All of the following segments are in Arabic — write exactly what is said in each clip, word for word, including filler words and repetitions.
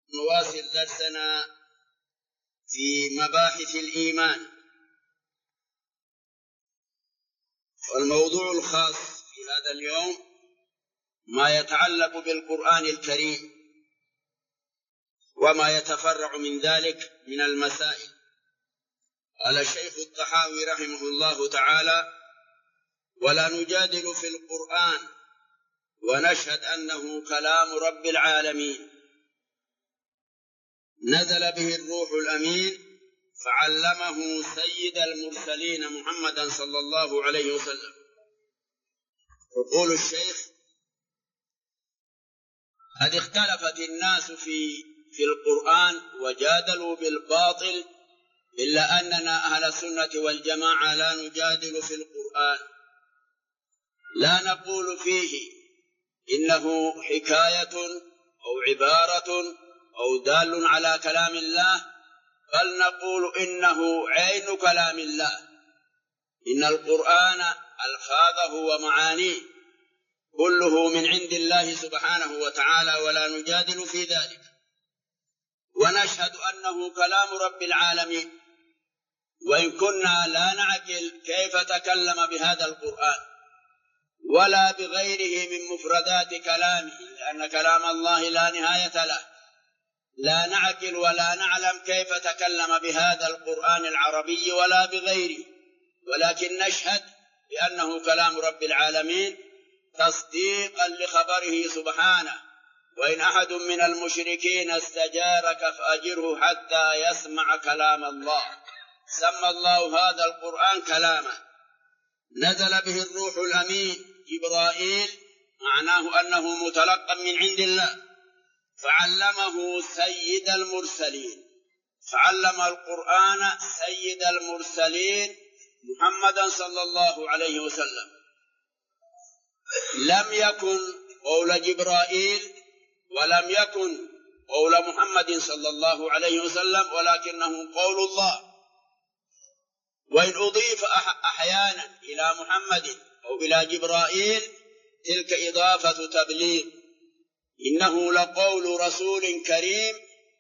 نواصل درسنا في مباحث الإيمان، والموضوع الخاص في هذا اليوم ما يتعلق بالقرآن الكريم وما يتفرع من ذلك من المسائل. قال الشيخ الطحاوي رحمه الله تعالى: ولا نجادل في القرآن ونشهد أنه كلام رب العالمين، نزل به الروح الأمين فعلمه سيد المرسلين محمدا صلى الله عليه وسلم. يقول الشيخ: قد اختلفت الناس في في القرآن وجادلوا بالباطل، إلا أننا أهل السنة والجماعة لا نجادل في القرآن، لا نقول فيه إنه حكاية أو عبارة أو دال على كلام الله، بل نقول إنه عين كلام الله، إن القرآن ألفاظه ومعانيه كله من عند الله سبحانه وتعالى، ولا نجادل في ذلك. ونشهد أنه كلام رب العالمين، وإن كنا لا نعقل كيف تكلم بهذا القرآن ولا بغيره من مفردات كلامه، لأن كلام الله لا نهاية له، لا نعقل ولا نعلم كيف تكلم بهذا القرآن العربي ولا بغيره، ولكن نشهد بأنه كلام رب العالمين تصديقا لخبره سبحانه: وإن أحد من المشركين استجارك فأجره حتى يسمع كلام الله. سمى الله هذا القرآن كلاما، نزل به الروح الأمين جبرائيل، معناه أنه متلقى من عند الله، فعلمه سيد المرسلين، فعلم القرآن سيد المرسلين محمدا صلى الله عليه وسلم. لم يكن قول جبرائيل ولم يكن قول محمد صلى الله عليه وسلم، ولكنه قول الله. وإن أضيف أحيانا إلى محمد أو إلى جبرائيل تلك إضافة تبليغ، إنه لقول رسول كريم.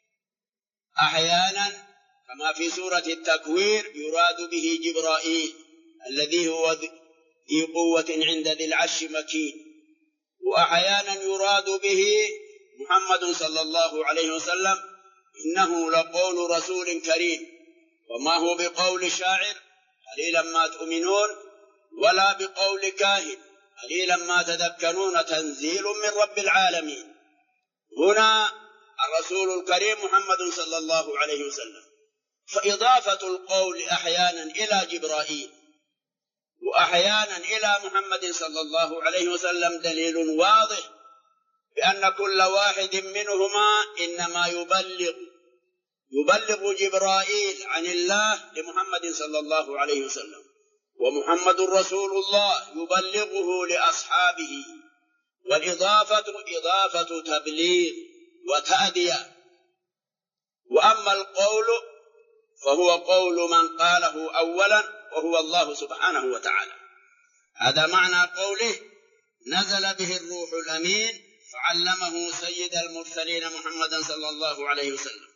أحيانا كما في سورة التكوير يراد به جبرائيل الذي هو ذي قوة عند ذي العرش مكين، وأحيانا يراد به محمد صلى الله عليه وسلم، إنه لقول رسول كريم، وما هو بقول شاعر قليلا ما تؤمنون، ولا بقول كاهن قليلا ما تذكرون، تنزيل من رب العالمين. هنا الرسول الكريم محمد صلى الله عليه وسلم، فإضافة القول أحيانا إلى جبرائيل وأحيانا إلى محمد صلى الله عليه وسلم دليل واضح بأن كل واحد منهما إنما يبلغ يبلغ جبرائيل عن الله لمحمد صلى الله عليه وسلم، ومحمد رسول الله يبلغه لأصحابه، والإضافة إضافة تبليغ وتأدية. وأما القول فهو قول من قاله أولا وهو الله سبحانه وتعالى. هذا معنى قوله: نزل به الروح الأمين فعلمه سيد المرسلين محمدا صلى الله عليه وسلم.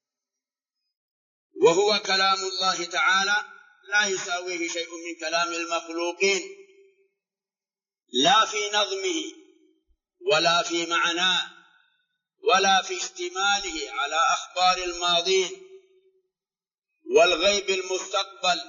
وهو كلام الله تعالى لا يساويه شيء من كلام المخلوقين، لا في نظمه ولا في معناه ولا في اشتماله على أخبار الماضين والغيب المستقبل،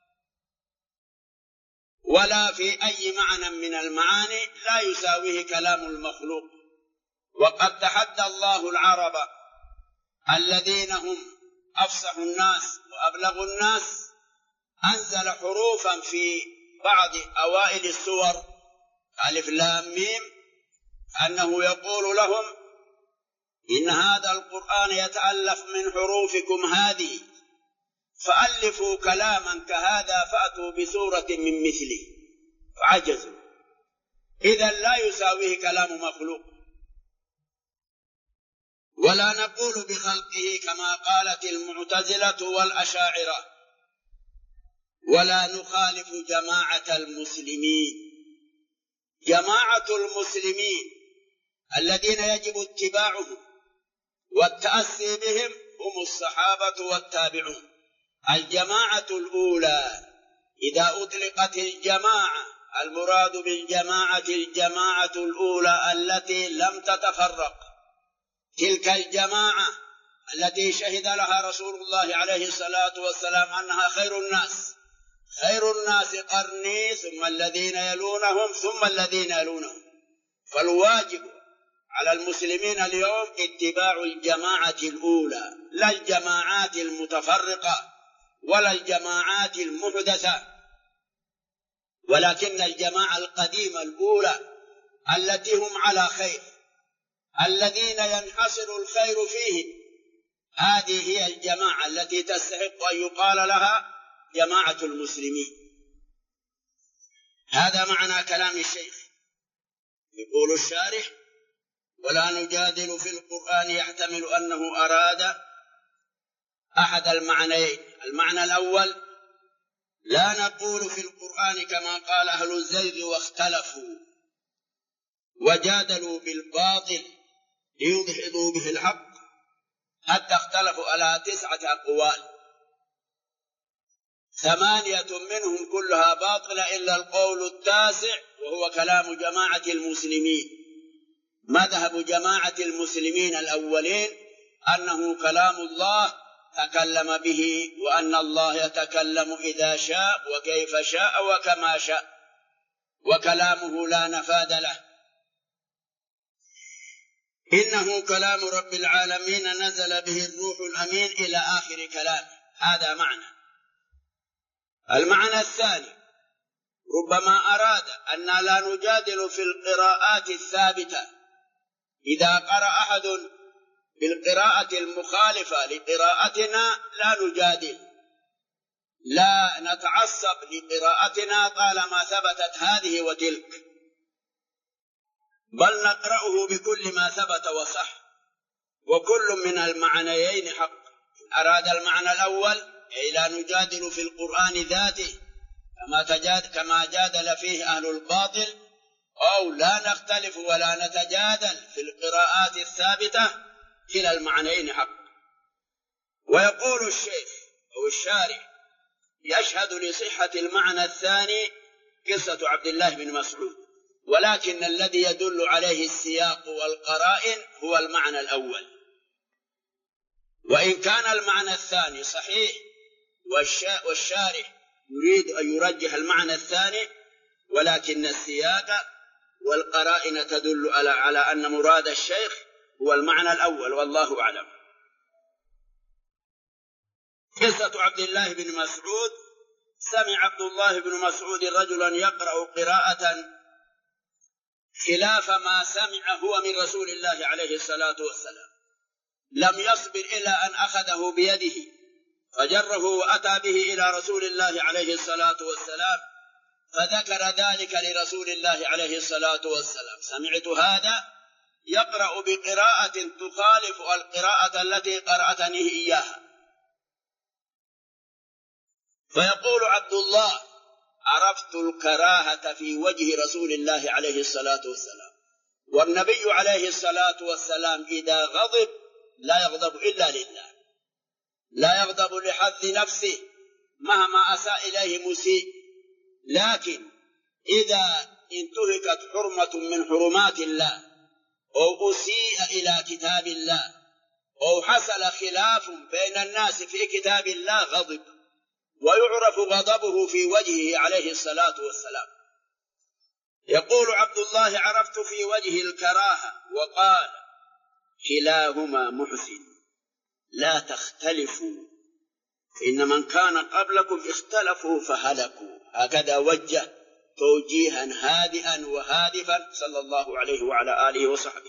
ولا في أي معنى من المعاني لا يساويه كلام المخلوق. وقد تحدى الله العرب الذين هم أفصح الناس وأبلغ الناس، أنزل حروفا في بعض أوائل السور ألف لام ميم، أنه يقول لهم: إن هذا القرآن يتألف من حروفكم هذه، فألفوا كلاما كهذا فأتوا بسورة من مثله، فعجزوا. إذن لا يساويه كلام مخلوق. ولا نقول بخلقه كما قالت المعتزلة والأشاعرة، ولا نخالف جماعة المسلمين. جماعة المسلمين الذين يجب اتباعهم والتأسي بهم هم الصحابة والتابعون. الجماعة الأولى، إذا أطلقت الجماعة المراد بالجماعة الجماعة الأولى التي لم تتفرق، تلك الجماعة التي شهد لها رسول الله عليه الصلاة والسلام أنها خير الناس، خير الناس قرني ثم الذين يلونهم ثم الذين يلونهم. فالواجب على المسلمين اليوم اتباع الجماعة الأولى، لا الجماعات المتفرقة ولا الجماعات المحدثة، ولكن الجماعة القديمة الأولى التي هم على خير، الذين ينحصر الخير فيهم. هذه هي الجماعة التي تستحق أن يقال لها جماعة المسلمين. هذا معنى كلام الشيخ. يقول الشارح: ولا نجادل في القرآن يحتمل أنه أراد أحد المعنيين. المعنى الأول: لا نقول في القرآن كما قال أهل الزيغ واختلفوا وجادلوا بالباطل ليدحضوا به الحق حتى اختلفوا على تسعة أقوال، ثمانية منهم كلها باطلة إلا القول التاسع وهو كلام جماعة المسلمين. مذهب جماعة المسلمين الأولين أنه كلام الله تكلم به، وأن الله يتكلم إذا شاء وكيف شاء وكما شاء، وكلامه لا نفاد له. إنه كلام رب العالمين نزل به الروح الأمين إلى آخر كلامه. هذا معنى. المعنى الثاني: ربما أراد أن لا نجادل في القراءات الثابتة. إذا قرأ أحد بالقراءة المخالفة لقراءتنا لا نجادل، لا نتعصب لقراءتنا طالما ثبتت هذه وتلك، بل نقرأه بكل ما ثبت وصح، وكل من المعنيين حق. أراد المعنى الأول أي لا نجادل في القرآن ذاته كما تجاد كما جادل فيه أهل الباطل، أو لا نختلف ولا نتجادل في القراءات الثابتة، كلا المعنيين حق. ويقول الشيخ أو الشارح: يشهد لصحة المعنى الثاني قصة عبد الله بن مسعود، ولكن الذي يدل عليه السياق والقرائن هو المعنى الأول. وإن كان المعنى الثاني صحيح والشارح يريد أن يرجح المعنى الثاني، ولكن السياق والقرائن تدل على أن مراد الشيخ هو المعنى الأول، والله أعلم. قصة عبد الله بن مسعود: سمع عبد الله بن مسعود رجلا يقرأ قراءة خلاف ما سمع هو من رسول الله عليه الصلاة والسلام، لم يصبر إلى أن أخذه بيده فجره وأتى به إلى رسول الله عليه الصلاة والسلام، فذكر ذلك لرسول الله عليه الصلاة والسلام: سمعت هذا يقرأ بقراءة تخالف القراءة التي قرأتني إياها. فيقول عبد الله: عرفت الكراهة في وجه رسول الله عليه الصلاة والسلام، والنبي عليه الصلاة والسلام إذا غضب لا يغضب إلا لله، لا يغضب لحظ نفسه مهما أساء إليه مسيء، لكن إذا انتهكت حرمة من حرمات الله أو أسيء إلى كتاب الله أو حصل خلاف بين الناس في كتاب الله غضب، ويعرف غضبه في وجهه عليه الصلاة والسلام. يقول عبد الله: عرفت في وجه الكراهة، وقال: كلاهما محسن لا تختلفوا إن من كان قبلكم اختلفوا فهلكوا. هكذا وجه توجيها هادئا وهادفا صلى الله عليه وعلى آله وصحبه.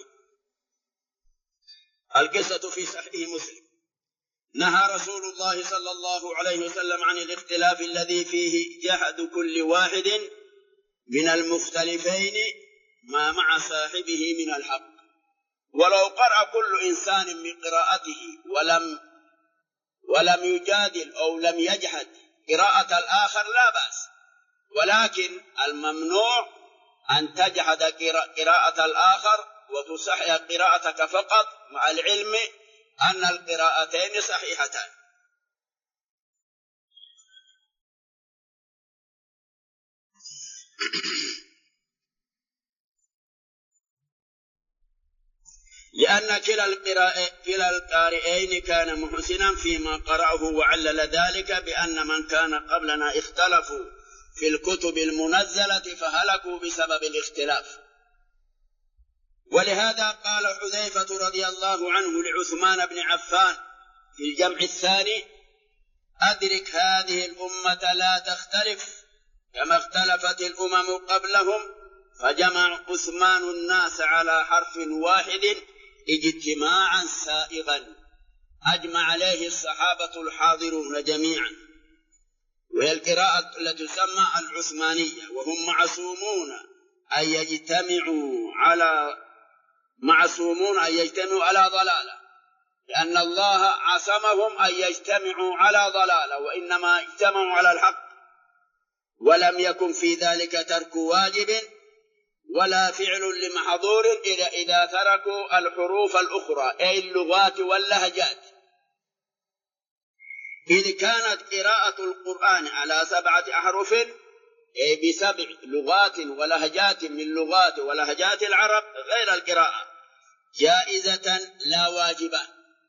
القصة في صحيح مسلم: نهى رسول الله صلى الله عليه وسلم عن الاختلاف الذي فيه جحد كل واحد من المختلفين ما مع صاحبه من الحق، ولو قرأ كل إنسان من قراءته ولم ولم يجادل أو لم يجحد قراءة الآخر لا بأس، ولكن الممنوع أن تجحد قراءة الآخر وتصحح قراءتك فقط، مع العلم أن القراءتين صحيحتان. لأن كلا القارئين كان محسنا فيما قرأه، وعلل ذلك بأن من كان قبلنا اختلفوا في الكتب المنزلة فهلكوا بسبب الاختلاف. ولهذا قال حذيفة رضي الله عنه لعثمان بن عفان في الجمع الثاني: أدرك هذه الأمة لا تختلف كما اختلفت الأمم قبلهم. فجمع عثمان الناس على حرف واحد اجتماعا سائغا أجمع عليه الصحابة الحاضرون جميعا، وهي القراءة التي تسمى العثمانية، وهم معصومون أن يجتمعوا على معصومون أن يجتمعوا على ضلالة، لأن الله عصمهم أن يجتمعوا على ضلالة، وإنما اجتمعوا على الحق، ولم يكن في ذلك ترك واجب ولا فعل لمحظور إذا تركوا الحروف الأخرى أي اللغات واللهجات، إذ كانت قراءة القرآن على سبعة أحرف أي بسبع لغات ولهجات من لغات ولهجات العرب غير القراءة جائزة لا واجبة،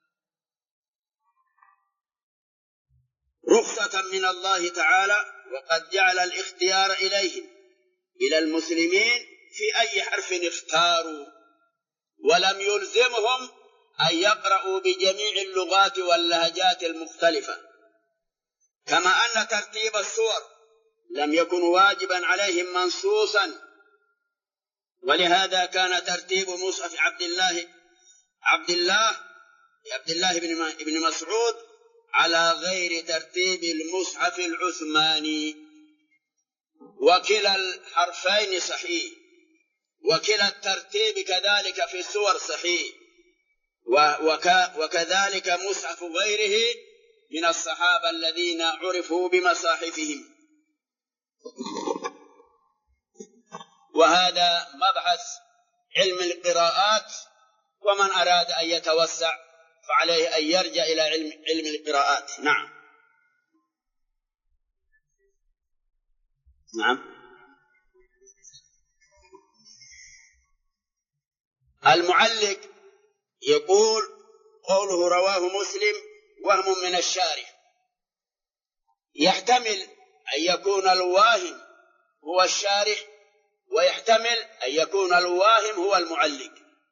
رخصة من الله تعالى، وقد جعل الاختيار إليهم إلى المسلمين في أي حرف اختاروا، ولم يلزمهم أن يقرأوا بجميع اللغات واللهجات المختلفة، كما أن ترتيب السور لم يكن واجبا عليهم منصوصا. ولهذا كان ترتيب مصحف عبد الله عبد الله عبد الله بن مسعود على غير ترتيب المصحف العثماني، وكلا الحرفين صحيح، وكلا الترتيب كذلك في السور صحيح، وكذلك مصحف غيره من الصحابة الذين عرفوا بمصاحفهم. وهذا مبحث علم القراءات، ومن أراد أن يتوسع فعليه أن يرجع إلى علم, علم القراءات. نعم نعم المعلق يقول: قوله رواه مسلم وهم من الشارح، يحتمل أن يكون الواهم هو الشارح، ويحتمل أن يكون الواهم هو المعلق،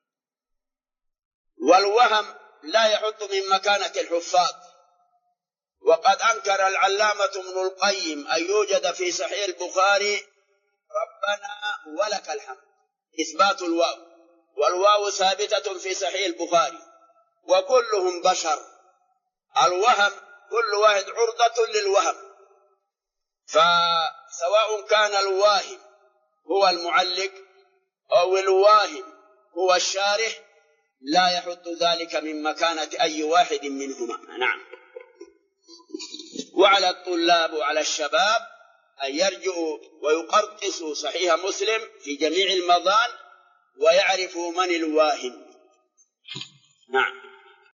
والوهم لا يحط من مكانة الحفاظ. وقد أنكر العلامة ابن القيم أن يوجد في صحيح البخاري ربنا ولك الحمد إثبات الواو، والواو ثابتة في صحيح البخاري، وكلهم بشر، الوهم كل واحد عرضة للوهم، فسواء كان الواهم هو المعلق أو الواهم هو الشارح لا يحط ذلك من مكانة أي واحد منهما. نعم. وعلى الطلاب وعلى الشباب أن يرجعوا ويقرطسوا صحيح مسلم في جميع المضان ويعرفوا من الواهم. نعم.